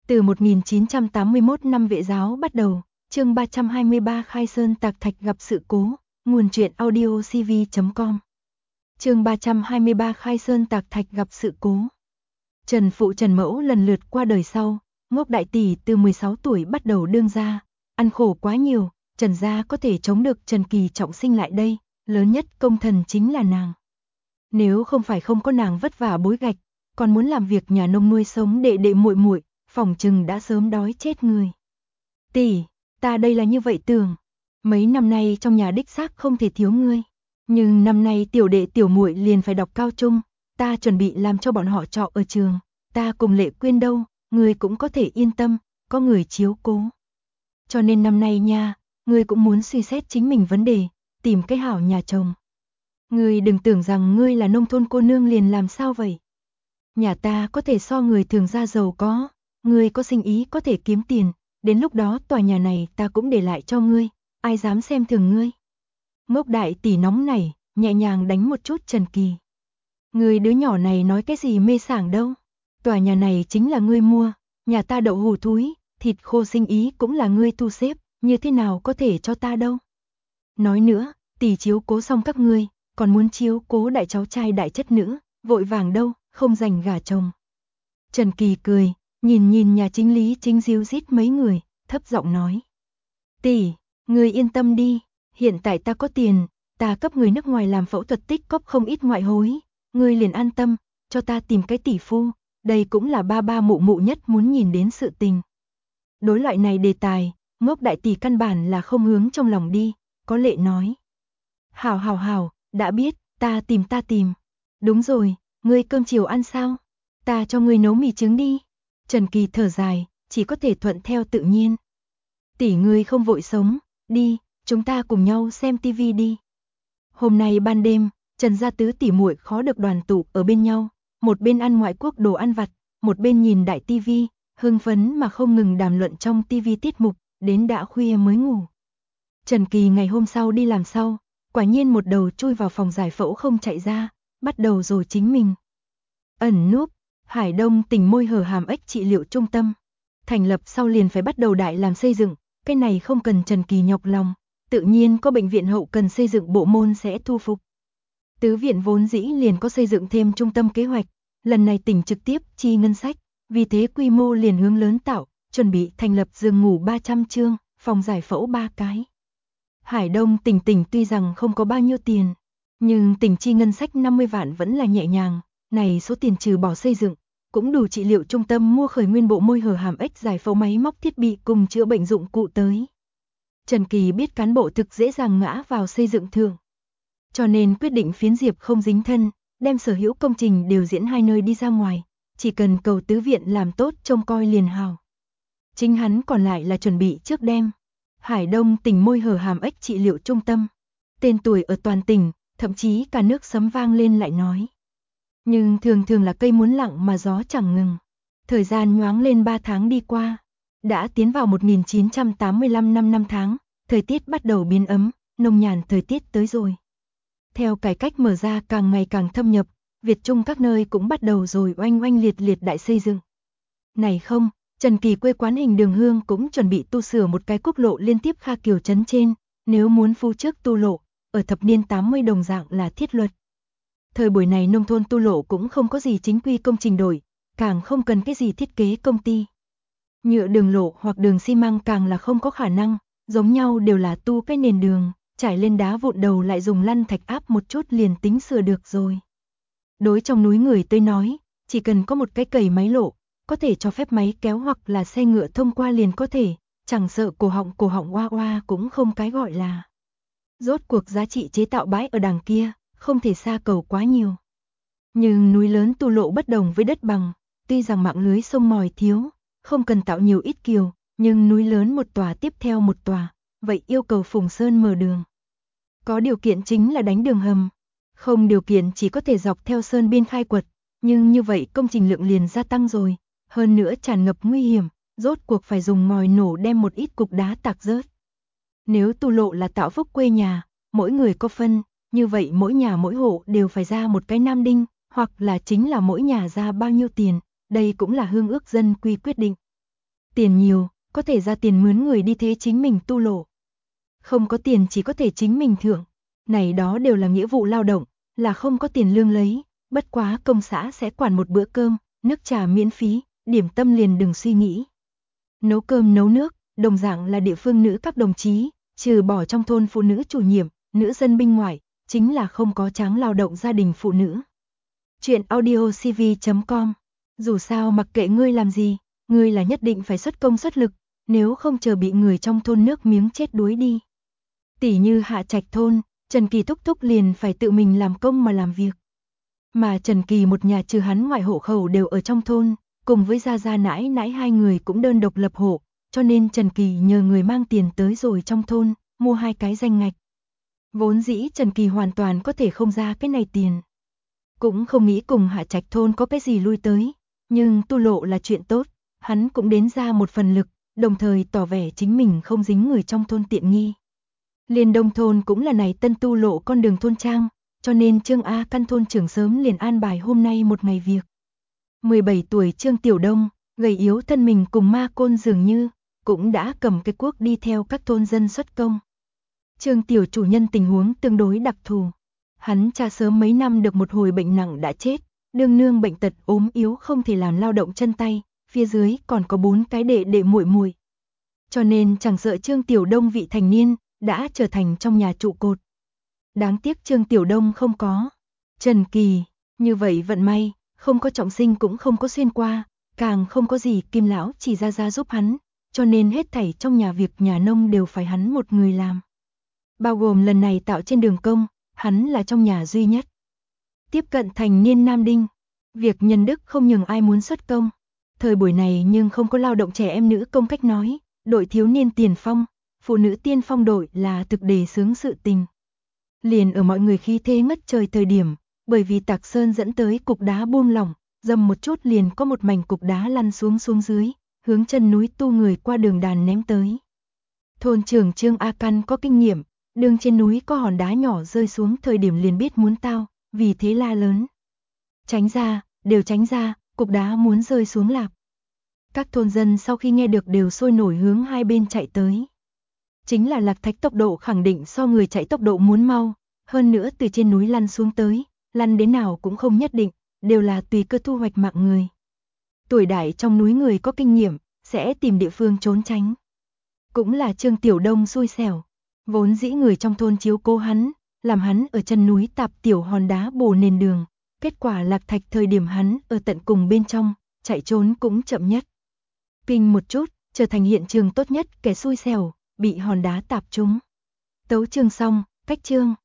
Từ 1981 năm Vệ giáo bắt đầu, chương 323 Khai Sơn Tạc Thạch gặp sự cố, nguồn truyện audio cv.com. Chương 323 Khai Sơn Tạc Thạch gặp sự cố. Trần Phụ Trần Mẫu lần lượt qua đời sau, Ngốc đại tỷ từ 16 tuổi bắt đầu đương gia, ăn khổ quá nhiều, Trần gia có thể chống được Trần Kỳ trọng sinh lại đây, lớn nhất công thần chính là nàng. Nếu không phải không có nàng vất vả bối gạch, còn muốn làm việc nhà nông nuôi sống đệ đệ muội muội, phỏng chừng đã sớm đói chết người. Tỷ, ta đây là như vậy tưởng, mấy năm nay trong nhà đích xác không thể thiếu ngươi, nhưng năm nay tiểu đệ tiểu muội liền phải đọc cao trung, ta chuẩn bị làm cho bọn họ trọ ở trường, ta cùng Lệ Quyên đâu, ngươi cũng có thể yên tâm, có người chiếu cố. Cho nên năm nay nha, ngươi cũng muốn suy xét chính mình vấn đề, tìm cái hảo nhà chồng. Ngươi đừng tưởng rằng ngươi là nông thôn cô nương liền làm sao vậy. Nhà ta có thể so người thường gia giàu có, ngươi có sinh ý có thể kiếm tiền, đến lúc đó tòa nhà này ta cũng để lại cho ngươi, ai dám xem thường ngươi. Ngốc đại tỷ nóng nảy, nhẹ nhàng đánh một chút Trần Kỳ. Ngươi đứa nhỏ này nói cái gì mê sảng đâu, tòa nhà này chính là ngươi mua, nhà ta đậu hủ thúi, thịt khô sinh ý cũng là ngươi thu xếp, như thế nào có thể cho ta đâu. Nói nữa, tỷ chiếu cố xong các ngươi, còn muốn chiếu cố đại cháu trai đại chất nữ, vội vàng đâu, không dành gả chồng. Trần Kỳ cười, nhìn nhà chính lý chính díu dít mấy người, thấp giọng nói. Tỷ, ngươi yên tâm đi, hiện tại ta có tiền, ta cấp người nước ngoài làm phẫu thuật tích cóp không ít ngoại hối, ngươi liền an tâm, cho ta tìm cái tỷ phu, đây cũng là ba mụ mụ nhất muốn nhìn đến sự tình. Đối loại này đề tài, Ngốc đại tỷ căn bản là không hướng trong lòng đi, có Lệ nói. Hảo, đã biết, ta tìm. Đúng rồi, ngươi cơm chiều ăn sao? Ta cho ngươi nấu mì trứng đi. Trần Kỳ thở dài, chỉ có thể thuận theo tự nhiên. Tỷ ngươi không vội sống, đi, chúng ta cùng nhau xem tivi đi. Hôm nay ban đêm, Trần gia tứ tỷ muội khó được đoàn tụ ở bên nhau, một bên ăn ngoại quốc đồ ăn vặt, một bên nhìn đại tivi, hưng phấn mà không ngừng đàm luận trong tivi tiết mục, đến đã khuya mới ngủ. Trần Kỳ ngày hôm sau đi làm sau, quả nhiên một đầu chui vào phòng giải phẫu không chạy ra, bắt đầu rồi chính mình. Ẩn núp, Hải Đông tỉnh môi hở hàm ếch trị liệu trung tâm. Thành lập sau liền phải bắt đầu đại làm xây dựng, cái này không cần Trần Kỳ nhọc lòng, tự nhiên có bệnh viện hậu cần xây dựng bộ môn sẽ thu phục. Tứ viện vốn dĩ liền có xây dựng thêm trung tâm kế hoạch, lần này tỉnh trực tiếp chi ngân sách, vì thế quy mô liền hướng lớn tạo, chuẩn bị thành lập giường ngủ 300 chương, phòng giải phẫu 3 cái. Hải Đông tỉnh tuy rằng không có bao nhiêu tiền, nhưng tỉnh chi ngân sách 50 vạn vẫn là nhẹ nhàng, này số tiền trừ bỏ xây dựng, cũng đủ trị liệu trung tâm mua khởi nguyên bộ môi hở hàm ếch giải phẫu máy móc thiết bị cùng chữa bệnh dụng cụ tới. Trần Kỳ biết cán bộ thực dễ dàng ngã vào xây dựng thượng, cho nên quyết định phiến diệp không dính thân, đem sở hữu công trình đều diễn hai nơi đi ra ngoài, chỉ cần cầu tứ viện làm tốt trông coi liền hào. Chính hắn còn lại là chuẩn bị trước đêm. Hải Đông tỉnh môi hở hàm ếch trị liệu trung tâm, tên tuổi ở toàn tỉnh, thậm chí cả nước sấm vang lên lại nói. Nhưng thường là cây muốn lặng mà gió chẳng ngừng. Thời gian nhoáng lên 3 tháng đi qua, đã tiến vào 1985 năm tháng, thời tiết bắt đầu biến ấm, nông nhàn thời tiết tới rồi. Theo cải cách mở ra càng ngày càng thâm nhập, Việt Trung các nơi cũng bắt đầu rồi oanh liệt đại xây dựng. Này không, Trần Kỳ quê quán Hình Đường Hương cũng chuẩn bị tu sửa một cái quốc lộ liên tiếp Kha Kiều trấn trên, nếu muốn phu trước tu lộ, ở thập niên 80 đồng dạng là thiết luật. Thời buổi này nông thôn tu lộ cũng không có gì chính quy công trình đổi, càng không cần cái gì thiết kế công ty. Nhựa đường lộ hoặc đường xi măng càng là không có khả năng, giống nhau đều là tu cái nền đường, trải lên đá vụn đầu lại dùng lăn thạch áp một chút liền tính sửa được rồi. Đối trong núi người tới nói, chỉ cần có một cái cày máy lộ, có thể cho phép máy kéo hoặc là xe ngựa thông qua liền có thể, chẳng sợ cổ họng oa cũng không cái gọi là. Rốt cuộc giá trị chế tạo bãi ở đằng kia, không thể xa cầu quá nhiều. Nhưng núi lớn tu lộ bất đồng với đất bằng, tuy rằng mạng lưới sông mòi thiếu, không cần tạo nhiều ít kiều, nhưng núi lớn một tòa tiếp theo một tòa, vậy yêu cầu phùng sơn mở đường. Có điều kiện chính là đánh đường hầm, không điều kiện chỉ có thể dọc theo sơn biên khai quật, nhưng như vậy công trình lượng liền gia tăng rồi, hơn nữa tràn ngập nguy hiểm, rốt cuộc phải dùng ngòi nổ đem một ít cục đá tạc rớt. Nếu tu lộ là tạo phúc quê nhà, mỗi người có phân, như vậy mỗi nhà mỗi hộ đều phải ra một cái nam đinh, hoặc là chính là mỗi nhà ra bao nhiêu tiền, đây cũng là hương ước dân quy quyết định. Tiền nhiều, có thể ra tiền mướn người đi thế chính mình tu lộ. Không có tiền chỉ có thể chính mình thưởng. Này đó đều là nghĩa vụ lao động, là không có tiền lương lấy, bất quá công xã sẽ quản một bữa cơm, nước trà miễn phí, điểm tâm liền đừng suy nghĩ. Nấu cơm nấu nước, đồng dạng là địa phương nữ các đồng chí, trừ bỏ trong thôn phụ nữ chủ nhiệm, nữ dân binh ngoại, chính là không có tráng lao động gia đình phụ nữ. Chuyện audiocv.com. Dù sao mặc kệ ngươi làm gì, ngươi là nhất định phải xuất công xuất lực, nếu không chờ bị người trong thôn nước miếng chết đuối đi. Tỉ như Hạ Trạch thôn, Trần Kỳ thúc thúc liền phải tự mình làm công mà làm việc. Mà Trần Kỳ một nhà trừ hắn ngoại hộ khẩu đều ở trong thôn, cùng với gia gia nãi nãi hai người cũng đơn độc lập hộ, cho nên Trần Kỳ nhờ người mang tiền tới rồi trong thôn, mua 2 cái danh ngạch. Vốn dĩ Trần Kỳ hoàn toàn có thể không ra cái này tiền. Cũng không nghĩ cùng Hạ Trạch thôn có cái gì lui tới, nhưng tu lộ là chuyện tốt, hắn cũng đến ra một phần lực, đồng thời tỏ vẻ chính mình không dính người trong thôn tiện nghi. Liên Đông thôn cũng là này tân tu lộ con đường thôn trang, cho nên Trương A Căn thôn trưởng sớm liền an bài hôm nay một ngày việc. 17 tuổi Trương Tiểu Đông, gầy yếu thân mình cùng ma côn dường như, cũng đã cầm cái cuốc đi theo các thôn dân xuất công. Trương Tiểu chủ nhân tình huống tương đối đặc thù. Hắn cha sớm mấy năm được một hồi bệnh nặng đã chết, đương nương bệnh tật ốm yếu không thể làm lao động chân tay, phía dưới còn có 4 cái đệ đệ muội muội. Cho nên chẳng sợ Trương Tiểu Đông vị thành niên, đã trở thành trong nhà trụ cột. Đáng tiếc Trương Tiểu Đông không có Trần Kỳ, như vậy vận may, không có trọng sinh cũng không có xuyên qua, càng không có gì Kim lão chỉ ra giúp hắn, cho nên hết thảy trong nhà việc nhà nông đều phải hắn một người làm. Bao gồm lần này tạo trên đường công, hắn là trong nhà duy nhất. Tiếp cận thành niên nam đinh, việc nhân đức không nhường ai muốn xuất công. Thời buổi này nhưng không có lao động trẻ em nữ công cách nói, đội thiếu niên tiền phong, phụ nữ tiên phong đội là thực đề xướng sự tình. Liền ở mọi người khí thế ngất trời thời điểm, bởi vì Tạc Sơn dẫn tới cục đá buông lỏng, dầm một chút liền có một mảnh cục đá lăn xuống dưới, hướng chân núi tu người qua đường đàn ném tới. Thôn trưởng Trương A Căn có kinh nghiệm, đường trên núi có hòn đá nhỏ rơi xuống thời điểm liền biết muốn tao, vì thế la lớn. Tránh ra, đều tránh ra, cục đá muốn rơi xuống lạp. Các thôn dân sau khi nghe được đều sôi nổi hướng hai bên chạy tới. Chính là Lạc Thạch tốc độ khẳng định so người chạy tốc độ muốn mau, hơn nữa từ trên núi lăn xuống tới, lăn đến nào cũng không nhất định, đều là tùy cơ thu hoạch mạng người. Tuổi đại trong núi người có kinh nghiệm, sẽ tìm địa phương trốn tránh. Cũng là Trương Tiểu Đông xui xẻo, vốn dĩ người trong thôn chiếu cố hắn, làm hắn ở chân núi tạp tiểu hòn đá bổ nền đường, kết quả Lạc Thạch thời điểm hắn ở tận cùng bên trong, chạy trốn cũng chậm nhất. Kinh một chút, trở thành hiện trường tốt nhất kẻ xui xẻo, bị hòn đá tạp trúng. Tấu chương xong, cách chương.